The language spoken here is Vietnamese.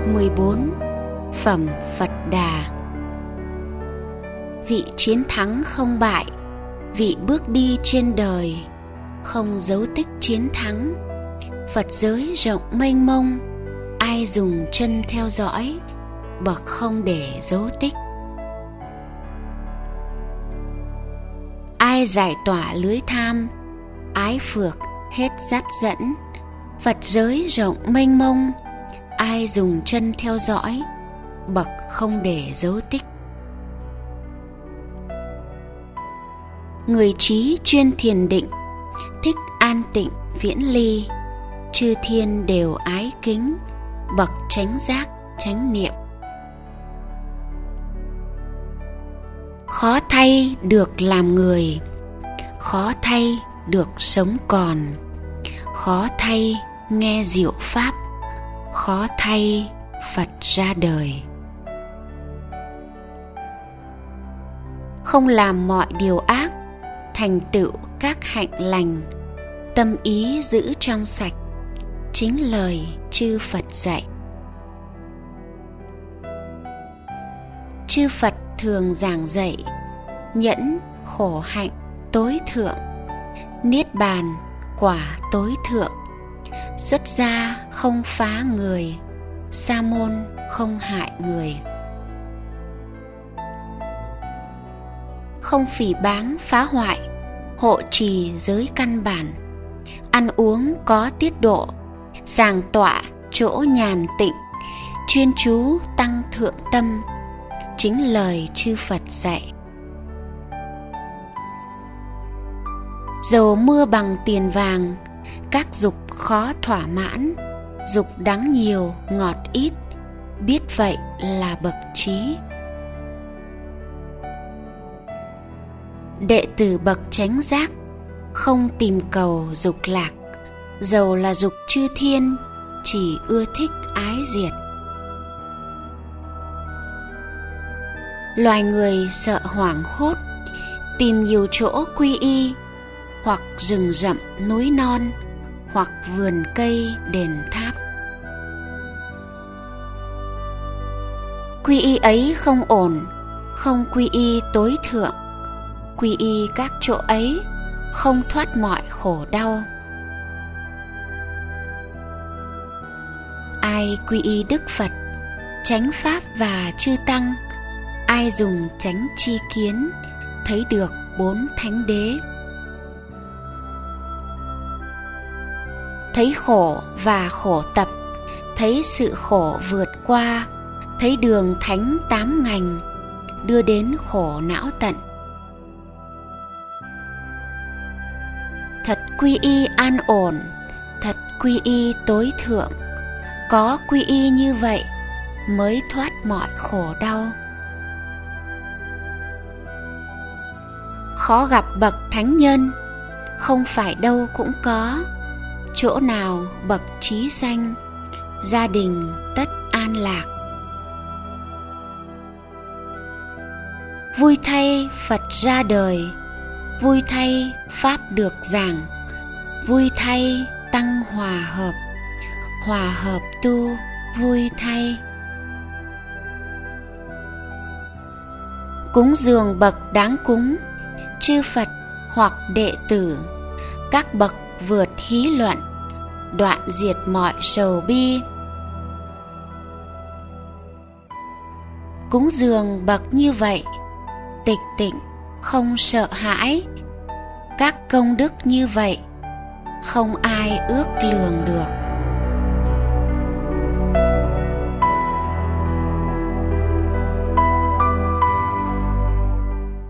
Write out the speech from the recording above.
14. Phẩm Phật Đà. Vị chiến thắng không bại, vị bước đi trên đời, không dấu tích chiến thắng. Phật giới rộng mênh mông, ai dùng chân theo dõi, bậc không để dấu tích. Ai giải tỏa lưới tham, ái phược hết dắt dẫn. Phật giới rộng mênh mông, ai dùng chân theo dõi, bậc không để dấu tích. Người trí chuyên thiền định, thích an tịnh viễn ly. Chư thiên đều ái kính, bậc chánh giác chánh niệm. Khó thay được làm người, khó thay được sống còn. Khó thay nghe diệu pháp, khó thay Phật ra đời. Không làm mọi điều ác, thành tựu các hạnh lành. Tâm ý giữ trong sạch, chính lời chư Phật dạy. Chư Phật thường giảng dạy, nhẫn khổ hạnh tối thượng. Niết bàn quả tối thượng, xuất gia không phá người, sa môn không hại người. Không phỉ báng phá hoại, hộ trì giới căn bản. Ăn uống có tiết độ, sàng tọa chỗ nhàn tịnh. Chuyên chú tăng thượng tâm, chính lời chư Phật dạy. Dầu mưa bằng tiền vàng, các dục khó thỏa mãn. Dục đắng nhiều ngọt ít, biết vậy là bậc trí. Đệ tử bậc chánh giác, không tìm cầu dục lạc. Dầu là dục chư thiên, chỉ ưa thích ái diệt. Loài người sợ hoảng hốt, tìm nhiều chỗ quy y. Hoặc rừng rậm núi non, hoặc vườn cây đền tháp. Quy y ấy không ổn, không quy y tối thượng. Quy y các chỗ ấy, không thoát mọi khổ đau. Ai quy y Đức Phật, chánh pháp và chư tăng, ai dùng chánh tri kiến, thấy được 4 thánh đế. Thấy khổ và khổ tập, thấy sự khổ vượt qua, thấy đường thánh 8 ngành, đưa đến khổ não tận. Thật quy y an ổn, thật quy y tối thượng. Có quy y như vậy, mới thoát mọi khổ đau. Khó gặp bậc thánh nhân, không phải đâu cũng có. Chỗ nào bậc trí sanh, gia đình tất an lạc. Vui thay Phật ra đời, vui thay Pháp được giảng. Vui thay tăng hòa hợp tu vui thay. Cúng dường bậc đáng cúng, chư Phật hoặc đệ tử. Các bậc vượt hí luận, đoạn diệt mọi sầu bi. Cúng dường bậc như vậy, tịch tịnh không sợ hãi. Các công đức như vậy, không ai ước lường được.